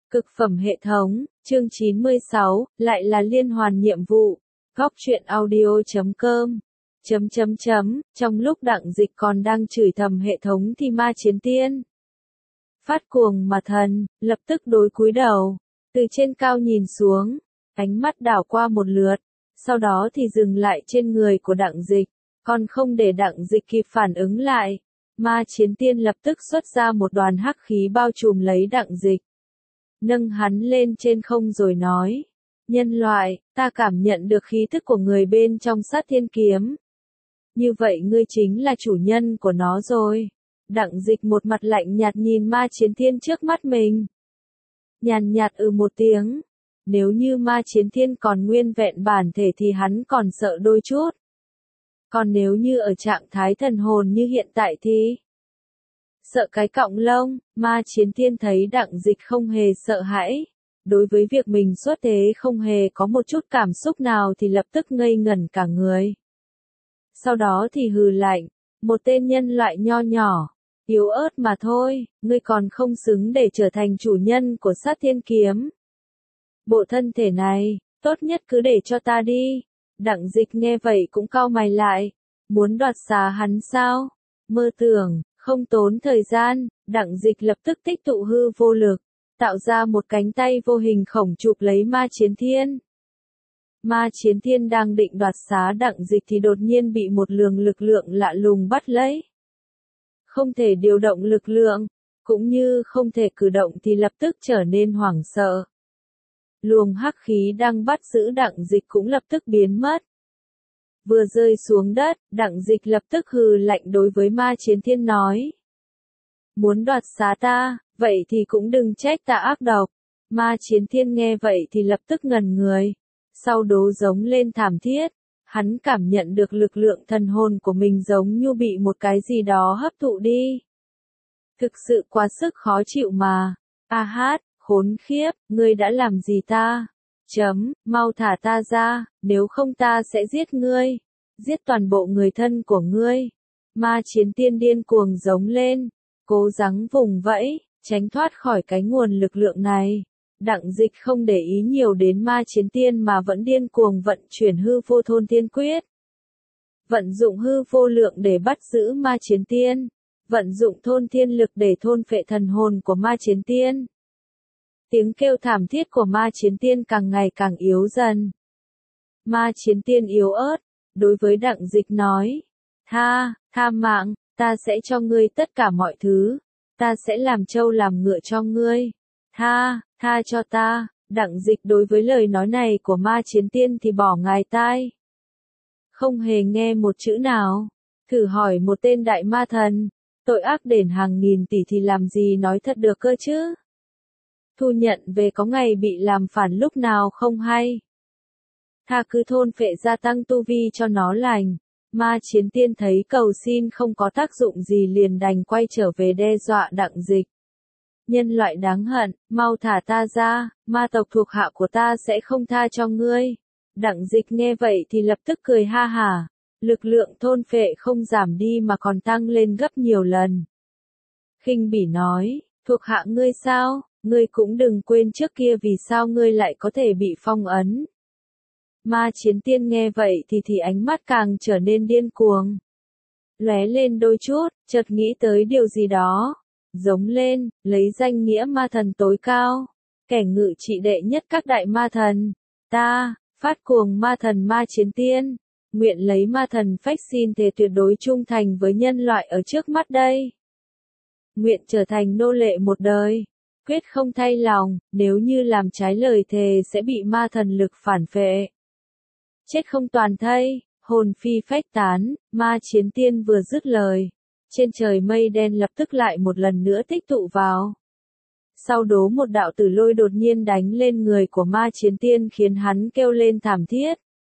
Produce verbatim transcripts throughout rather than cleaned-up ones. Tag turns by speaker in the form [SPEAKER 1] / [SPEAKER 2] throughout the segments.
[SPEAKER 1] Cực phẩm hệ thống, chương chín mươi sáu, lại là liên hoàn nhiệm vụ. Góc truyện audio chấm com. Chấm chấm chấm, trong lúc Đặng Dịch còn đang chửi thầm hệ thống thì Ma Chiến Tiên phát cuồng mà thần, lập tức đối cúi đầu, từ trên cao nhìn xuống, ánh mắt đảo qua một lượt, sau đó thì dừng lại trên người của Đặng Dịch, còn không để Đặng Dịch kịp phản ứng lại. Ma Chiến Tiên lập tức xuất ra một đoàn hắc khí bao trùm lấy Đặng Dịch, nâng hắn lên trên không rồi nói, nhân loại, ta cảm nhận được khí thức của người bên trong Sát Thiên Kiếm. Như vậy ngươi chính là chủ nhân của nó rồi. Đặng Dịch một mặt lạnh nhạt nhìn Ma Chiến Thiên trước mắt mình. Nhàn nhạt ừ một tiếng. Nếu như Ma Chiến Thiên còn nguyên vẹn bản thể thì hắn còn sợ đôi chút. Còn nếu như ở trạng thái thần hồn như hiện tại thì sợ cái cọng lông. Ma Chiến Thiên thấy Đặng Dịch không hề sợ hãi. Đối với việc mình xuất thế không hề có một chút cảm xúc nào thì lập tức ngây ngẩn cả người. Sau đó thì hừ lạnh, một tên nhân loại nho nhỏ, yếu ớt mà thôi, ngươi còn không xứng để trở thành chủ nhân của Sát Thiên Kiếm. Bộ thân thể này, tốt nhất cứ để cho ta đi. Đặng Dịch nghe vậy cũng cau mày lại, muốn đoạt xá hắn sao? Mơ tưởng, không tốn thời gian, Đặng Dịch lập tức tích tụ hư vô lực, tạo ra một cánh tay vô hình khổng chụp lấy Ma Chiến Thiên. Ma Chiến Thiên đang định đoạt xá Đặng Dịch thì đột nhiên bị một luồng lực lượng lạ lùng bắt lấy. Không thể điều động lực lượng, cũng như không thể cử động thì lập tức trở nên hoảng sợ. Luồng hắc khí đang bắt giữ Đặng Dịch cũng lập tức biến mất. Vừa rơi xuống đất, Đặng Dịch lập tức hừ lạnh đối với Ma Chiến Thiên nói. Muốn đoạt xá ta, vậy thì cũng đừng trách ta ác độc. Ma Chiến Thiên nghe vậy thì lập tức ngẩn người. Sau đó giống lên thảm thiết, hắn cảm nhận được lực lượng thần hồn của mình giống như bị một cái gì đó hấp thụ đi. Thực sự quá sức khó chịu mà. A hát, khốn khiếp, ngươi đã làm gì ta? Chấm, mau thả ta ra, nếu không ta sẽ giết ngươi. Giết toàn bộ người thân của ngươi. Ma Chiến Tiên điên cuồng giống lên, cố gắng vùng vẫy, tránh thoát khỏi cái nguồn lực lượng này. Đặng Dịch không để ý nhiều đến Ma Chiến Tiên mà vẫn điên cuồng vận chuyển hư vô thôn thiên quyết. Vận dụng hư vô lượng để bắt giữ Ma Chiến Tiên. Vận dụng thôn thiên lực để thôn phệ thần hồn của Ma Chiến Tiên. Tiếng kêu thảm thiết của Ma Chiến Tiên càng ngày càng yếu dần. Ma Chiến Tiên yếu ớt, đối với Đặng Dịch nói. Tha, tha mạng, ta sẽ cho ngươi tất cả mọi thứ. Ta sẽ làm trâu làm ngựa cho ngươi. Tha, tha cho ta. Đặng Dịch đối với lời nói này của Ma Chiến Tiên thì bỏ ngài tai. Không hề nghe một chữ nào. Thử hỏi một tên đại ma thần, tội ác đền hàng nghìn tỷ thì làm gì nói thật được cơ chứ? Thu nhận về có ngày bị làm phản lúc nào không hay. Tha cứ thôn phệ gia tăng tu vi cho nó lành. Ma Chiến Tiên thấy cầu xin không có tác dụng gì liền đành quay trở về đe dọa Đặng Dịch. Nhân loại đáng hận, mau thả ta ra, ma tộc thuộc hạ của ta sẽ không tha cho ngươi. Đặng Dịch nghe vậy thì lập tức cười ha hả, lực lượng thôn phệ không giảm đi mà còn tăng lên gấp nhiều lần. Khinh bỉ nói, thuộc hạ ngươi sao, ngươi cũng đừng quên trước kia vì sao ngươi lại có thể bị phong ấn. Ma Chiến Tiên nghe vậy thì thì ánh mắt càng trở nên điên cuồng. Lóe lên đôi chút, chợt nghĩ tới điều gì đó. Giống lên, lấy danh nghĩa ma thần tối cao, kẻ ngự trị đệ nhất các đại ma thần. Ta, phát cuồng ma thần Ma Chiến Tiên, nguyện lấy ma thần phách xin thề tuyệt đối trung thành với nhân loại ở trước mắt đây. Nguyện trở thành nô lệ một đời, quyết không thay lòng, nếu như làm trái lời thề sẽ bị ma thần lực phản phệ. Chết không toàn thây, hồn phi phách tán. Ma Chiến Tiên vừa dứt lời, trên trời mây đen lập tức lại một lần nữa tích tụ vào. Sau đó một đạo tử lôi đột nhiên đánh lên người của Ma Chiến Tiên khiến hắn kêu lên thảm thiết.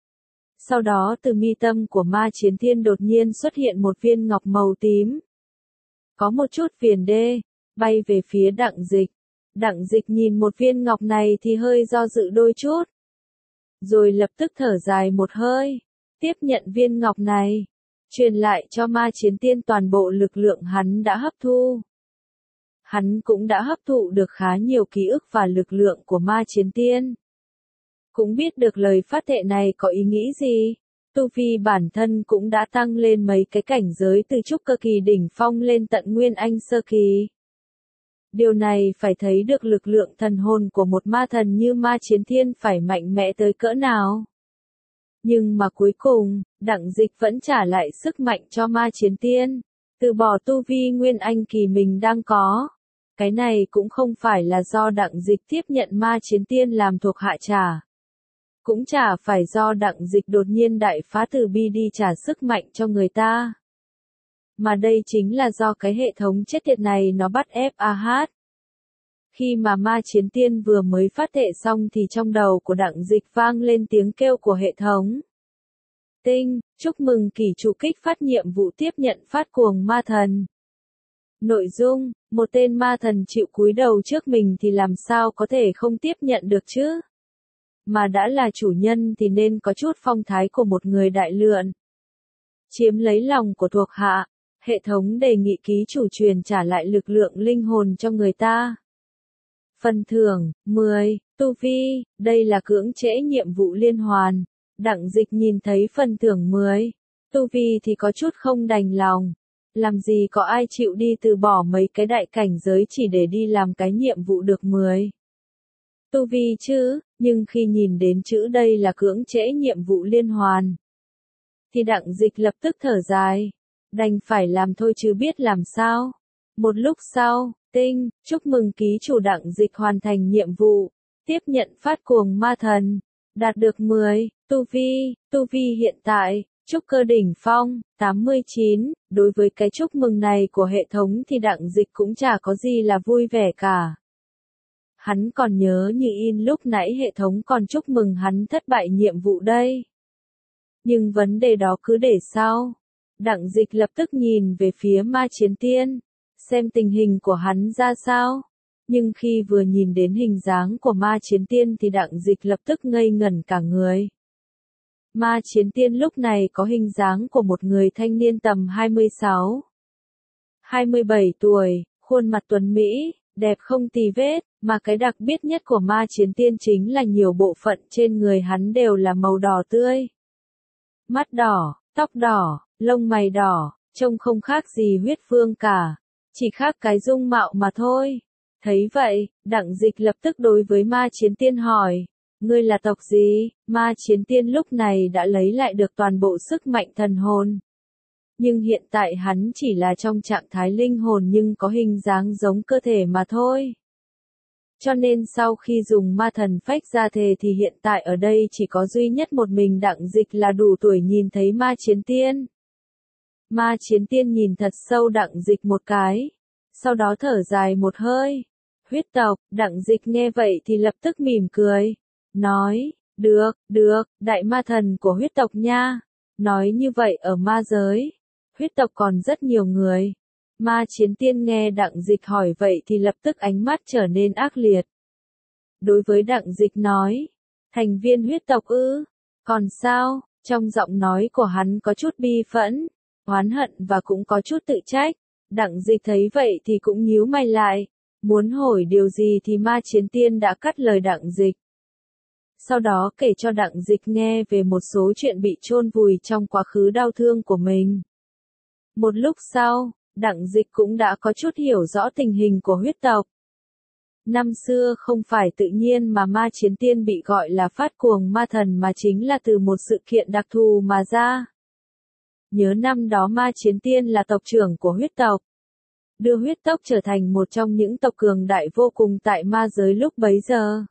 [SPEAKER 1] Sau đó từ mi tâm của Ma Chiến Tiên đột nhiên xuất hiện một viên ngọc màu tím. Có một chút viền đê, bay về phía Đặng Dịch. Đặng Dịch nhìn một viên ngọc này thì hơi do dự đôi chút. Rồi lập tức thở dài một hơi, tiếp nhận viên ngọc này. Truyền lại cho Ma Chiến Tiên toàn bộ lực lượng hắn đã hấp thu. Hắn cũng đã hấp thụ được khá nhiều ký ức và lực lượng của ma chiến tiên. Cũng biết được lời phát thệ này có ý nghĩ gì. Tu vi bản thân cũng đã tăng lên mấy cái cảnh giới từ trúc cơ kỳ đỉnh phong lên tận nguyên anh sơ kỳ. Điều này phải thấy được lực lượng thần hồn của một ma thần như ma chiến thiên phải mạnh mẽ tới cỡ nào. Nhưng mà cuối cùng, Đặng Dịch vẫn trả lại sức mạnh cho ma chiến tiên, từ bỏ tu vi nguyên anh kỳ mình đang có. Cái này cũng không phải là do Đặng Dịch tiếp nhận ma chiến tiên làm thuộc hạ trả. Cũng chả phải do Đặng Dịch đột nhiên đại phá từ bi đi trả sức mạnh cho người ta. Mà đây chính là do cái hệ thống chết tiệt này nó bắt ép a hát. Khi mà ma chiến tiên vừa mới phát thệ xong thì trong đầu của Đặng Dịch vang lên tiếng kêu của hệ thống. Tinh, chúc mừng kỷ chủ kích phát nhiệm vụ tiếp nhận phát cuồng ma thần. Nội dung, một tên ma thần chịu cúi đầu trước mình thì làm sao có thể không tiếp nhận được chứ? Mà đã là chủ nhân thì nên có chút phong thái của một người đại lượn. Chiếm lấy lòng của thuộc hạ, hệ thống đề nghị ký chủ truyền trả lại lực lượng linh hồn cho người ta. Phần thưởng, mười, tu vi, đây là cưỡng trễ nhiệm vụ liên hoàn. Đặng Dịch nhìn thấy phần thưởng mười, tu vi thì có chút không đành lòng. Làm gì có ai chịu đi từ bỏ mấy cái đại cảnh giới chỉ để đi làm cái nhiệm vụ được mười. Tu vi chứ, nhưng khi nhìn đến chữ đây là cưỡng trễ nhiệm vụ liên hoàn. Thì Đặng Dịch lập tức thở dài. Đành phải làm thôi chứ biết làm sao. Một lúc sau, tinh, chúc mừng ký chủ Đặng Dịch hoàn thành nhiệm vụ. Tiếp nhận phát cuồng ma thần. Đạt được mười, tu vi, tu vi hiện tại, trúc cơ đỉnh phong, tám mươi chín, đối với cái chúc mừng này của hệ thống thì Đặng Dịch cũng chả có gì là vui vẻ cả. Hắn còn nhớ như in lúc nãy hệ thống còn chúc mừng hắn thất bại nhiệm vụ đây. Nhưng vấn đề đó cứ để sau. Đặng Dịch lập tức nhìn về phía ma chiến tiên, xem tình hình của hắn ra sao. Nhưng khi vừa nhìn đến hình dáng của ma chiến tiên thì Đặng Dịch lập tức ngây ngẩn cả người. Ma chiến tiên lúc này có hình dáng của một người thanh niên tầm hai mươi sáu, hai mươi bảy tuổi, khuôn mặt tuấn mỹ, đẹp không tì vết, mà cái đặc biệt nhất của ma chiến tiên chính là nhiều bộ phận trên người hắn đều là màu đỏ tươi. Mắt đỏ, tóc đỏ, lông mày đỏ, trông không khác gì huyết vương cả, chỉ khác cái dung mạo mà thôi. Thấy vậy, Đặng Dịch lập tức đối với ma chiến tiên hỏi, ngươi là tộc gì? Ma chiến tiên lúc này đã lấy lại được toàn bộ sức mạnh thần hồn. Nhưng hiện tại hắn chỉ là trong trạng thái linh hồn nhưng có hình dáng giống cơ thể mà thôi. Cho nên sau khi dùng ma thần phách ra thề thì hiện tại ở đây chỉ có duy nhất một mình Đặng Dịch là đủ tuổi nhìn thấy ma chiến tiên. Ma chiến tiên nhìn thật sâu Đặng Dịch một cái, sau đó thở dài một hơi. Huyết tộc, Đặng Dịch nghe vậy thì lập tức mỉm cười, nói, được, được, đại ma thần của huyết tộc nha. Nói như vậy ở ma giới, huyết tộc còn rất nhiều người. Ma chiến tiên nghe Đặng Dịch hỏi vậy thì lập tức ánh mắt trở nên ác liệt. Đối với Đặng Dịch nói, thành viên huyết tộc ư, còn sao, trong giọng nói của hắn có chút bi phẫn, oán hận và cũng có chút tự trách. Đặng Dịch thấy vậy thì cũng nhíu mày lại, muốn hỏi điều gì thì ma chiến tiên đã cắt lời Đặng Dịch. Sau đó kể cho Đặng Dịch nghe về một số chuyện bị chôn vùi trong quá khứ đau thương của mình. Một lúc sau, Đặng Dịch cũng đã có chút hiểu rõ tình hình của huyết tộc. Năm xưa không phải tự nhiên mà ma chiến tiên bị gọi là phát cuồng ma thần mà chính là từ một sự kiện đặc thù mà ra. Nhớ năm đó ma chiến tiên là tộc trưởng của huyết tộc, đưa huyết tộc trở thành một trong những tộc cường đại vô cùng tại ma giới lúc bấy giờ.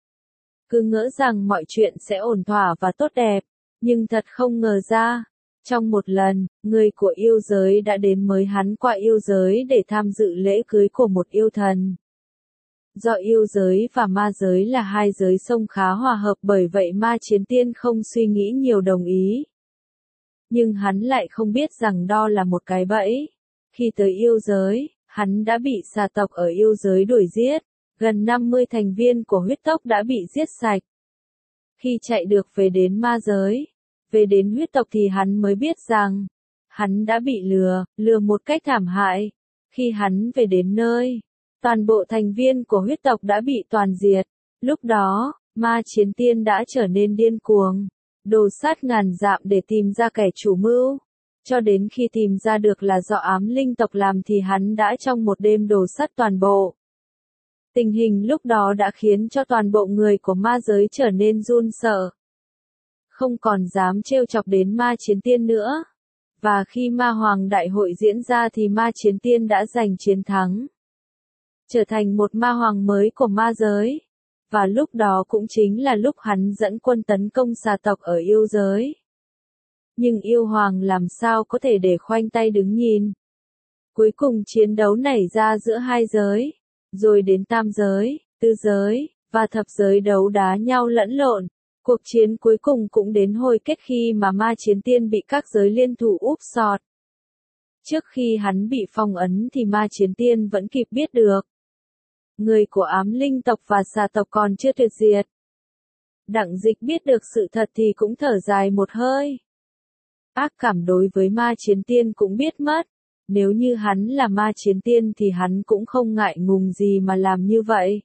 [SPEAKER 1] Cứ ngỡ rằng mọi chuyện sẽ ổn thỏa và tốt đẹp, nhưng thật không ngờ ra, trong một lần, người của yêu giới đã đến mời hắn qua yêu giới để tham dự lễ cưới của một yêu thần. Do yêu giới và ma giới là hai giới sông khá hòa hợp bởi vậy ma chiến tiên không suy nghĩ nhiều đồng ý. Nhưng hắn lại không biết rằng đó là một cái bẫy. Khi tới yêu giới, hắn đã bị xà tộc ở yêu giới đuổi giết, gần năm mươi thành viên của huyết tộc đã bị giết sạch. Khi chạy được về đến ma giới, về đến huyết tộc thì hắn mới biết rằng, hắn đã bị lừa, lừa một cách thảm hại. Khi hắn về đến nơi, toàn bộ thành viên của huyết tộc đã bị toàn diệt. Lúc đó, ma chiến tiên đã trở nên điên cuồng, đồ sát ngàn dặm để tìm ra kẻ chủ mưu. Cho đến khi tìm ra được là do ám linh tộc làm thì hắn đã trong một đêm đồ sát toàn bộ. Tình hình lúc đó đã khiến cho toàn bộ người của ma giới trở nên run sợ. Không còn dám trêu chọc đến ma chiến tiên nữa. Và khi ma hoàng đại hội diễn ra thì ma chiến tiên đã giành chiến thắng. Trở thành một ma hoàng mới của ma giới. Và lúc đó cũng chính là lúc hắn dẫn quân tấn công xà tộc ở yêu giới. Nhưng yêu hoàng làm sao có thể để khoanh tay đứng nhìn. Cuối cùng chiến đấu nảy ra giữa hai giới, rồi đến tam giới, tứ giới, và thập giới đấu đá nhau lẫn lộn. Cuộc chiến cuối cùng cũng đến hồi kết khi mà ma chiến tiên bị các giới liên thủ úp sọt. Trước khi hắn bị phong ấn thì ma chiến tiên vẫn kịp biết được. Người của ám linh tộc và xà tộc còn chưa tuyệt diệt. Đặng Dịch biết được sự thật thì cũng thở dài một hơi. Ác cảm đối với ma chiến tiên cũng biết mất. Nếu như hắn là ma chiến tiên thì hắn cũng không ngại ngùng gì mà làm như vậy.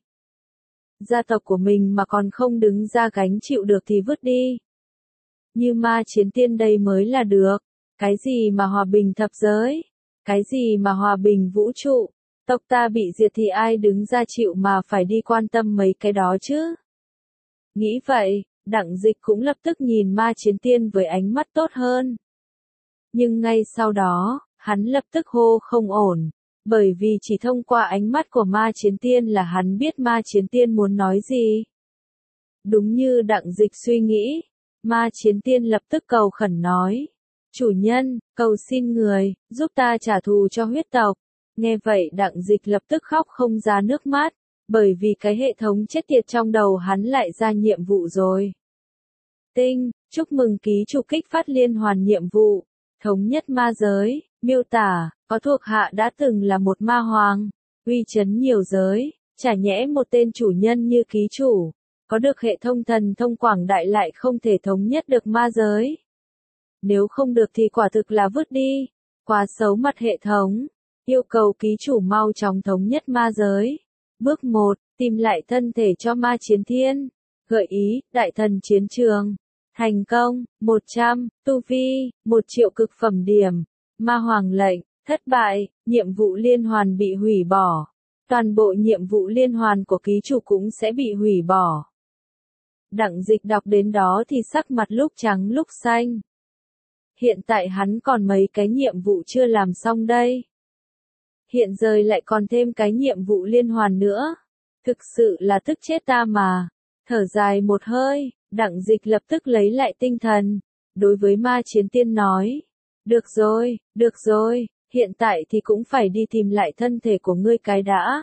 [SPEAKER 1] Gia tộc của mình mà còn không đứng ra gánh chịu được thì vứt đi. Như ma chiến tiên đây mới là được. Cái gì mà hòa bình thập giới? Cái gì mà hòa bình vũ trụ? Tộc ta bị diệt thì ai đứng ra chịu mà phải đi quan tâm mấy cái đó chứ? Nghĩ vậy, Đặng Dịch cũng lập tức nhìn ma chiến tiên với ánh mắt tốt hơn. Nhưng ngay sau đó, hắn lập tức hô không ổn. Bởi vì chỉ thông qua ánh mắt của ma chiến tiên là hắn biết ma chiến tiên muốn nói gì. Đúng như Đặng Dịch suy nghĩ, ma chiến tiên lập tức cầu khẩn nói. Chủ nhân, cầu xin người, giúp ta trả thù cho huyết tộc. Nghe vậy Đặng Dịch lập tức khóc không ra nước mắt, bởi vì cái hệ thống chết tiệt trong đầu hắn lại ra nhiệm vụ rồi. Tinh, chúc mừng ký chủ kích phát liên hoàn nhiệm vụ, thống nhất ma giới, miêu tả, có thuộc hạ đã từng là một ma hoàng, uy chấn nhiều giới, chả nhẽ một tên chủ nhân như ký chủ, có được hệ thống thần thông quảng đại lại không thể thống nhất được ma giới. Nếu không được thì quả thực là vứt đi, quá xấu mặt hệ thống. Yêu cầu ký chủ mau chóng thống nhất ma giới. Bước một, tìm lại thân thể cho ma chiến thiên. Gợi ý, đại thần chiến trường. Thành công, một trăm, tu vi, một triệu cực phẩm điểm. Ma hoàng lệnh, thất bại, nhiệm vụ liên hoàn bị hủy bỏ. Toàn bộ nhiệm vụ liên hoàn của ký chủ cũng sẽ bị hủy bỏ. Đặng Dịch đọc đến đó thì sắc mặt lúc trắng lúc xanh. Hiện tại hắn còn mấy cái nhiệm vụ chưa làm xong đây. Hiện giờ lại còn thêm cái nhiệm vụ liên hoàn nữa. Thực sự là tức chết ta mà. Thở dài một hơi, Đặng Dịch lập tức lấy lại tinh thần. Đối với ma chiến tiên nói. Được rồi, được rồi, hiện tại thì cũng phải đi tìm lại thân thể của ngươi cái đã.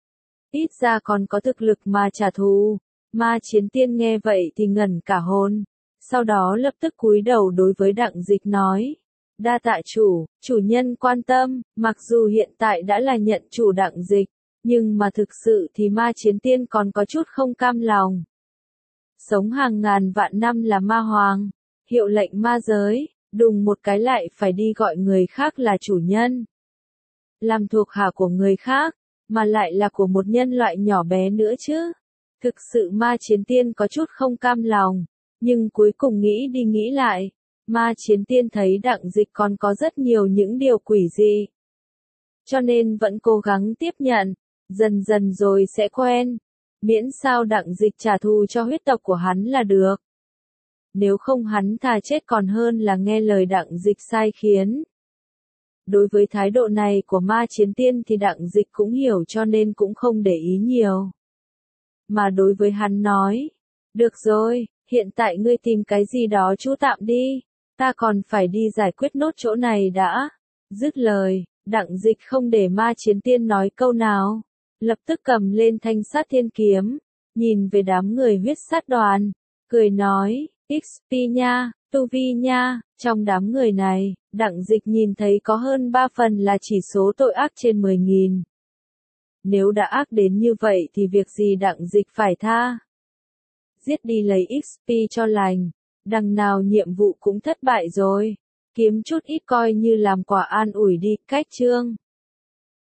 [SPEAKER 1] Ít ra còn có thực lực mà trả thù. Ma chiến tiên nghe vậy thì ngẩn cả hồn. Sau đó lập tức cúi đầu đối với Đặng Dịch nói. Đa tạ chủ, chủ nhân quan tâm, mặc dù hiện tại đã là nhận chủ Đặng Dịch, nhưng mà thực sự thì ma chiến tiên còn có chút không cam lòng. Sống hàng ngàn vạn năm là ma hoàng, hiệu lệnh ma giới, đùng một cái lại phải đi gọi người khác là chủ nhân. Làm thuộc hạ của người khác, mà lại là của một nhân loại nhỏ bé nữa chứ. Thực sự ma chiến tiên có chút không cam lòng, nhưng cuối cùng nghĩ đi nghĩ lại. Ma chiến tiên thấy Đặng Dịch còn có rất nhiều những điều quỷ dị. Cho nên vẫn cố gắng tiếp nhận, dần dần rồi sẽ quen. Miễn sao Đặng Dịch trả thù cho huyết tộc của hắn là được. Nếu không hắn thà chết còn hơn là nghe lời Đặng Dịch sai khiến. Đối với thái độ này của ma chiến tiên thì Đặng Dịch cũng hiểu cho nên cũng không để ý nhiều. Mà đối với hắn nói, được rồi, hiện tại ngươi tìm cái gì đó trú tạm đi. Ta còn phải đi giải quyết nốt chỗ này đã. Dứt lời, Đặng Dịch không để ma chiến tiên nói câu nào. Lập tức cầm lên thanh sát thiên kiếm. Nhìn về đám người huyết sát đoàn. Cười nói, ích pê nha, tu vi nha. Trong đám người này, Đặng Dịch nhìn thấy có hơn ba phần là chỉ số tội ác trên mười nghìn. Nếu đã ác đến như vậy thì việc gì Đặng Dịch phải tha. Giết đi lấy ích pê cho lành. Đằng nào nhiệm vụ cũng thất bại rồi. Kiếm chút ít coi như làm quà an ủi đi, cách chương.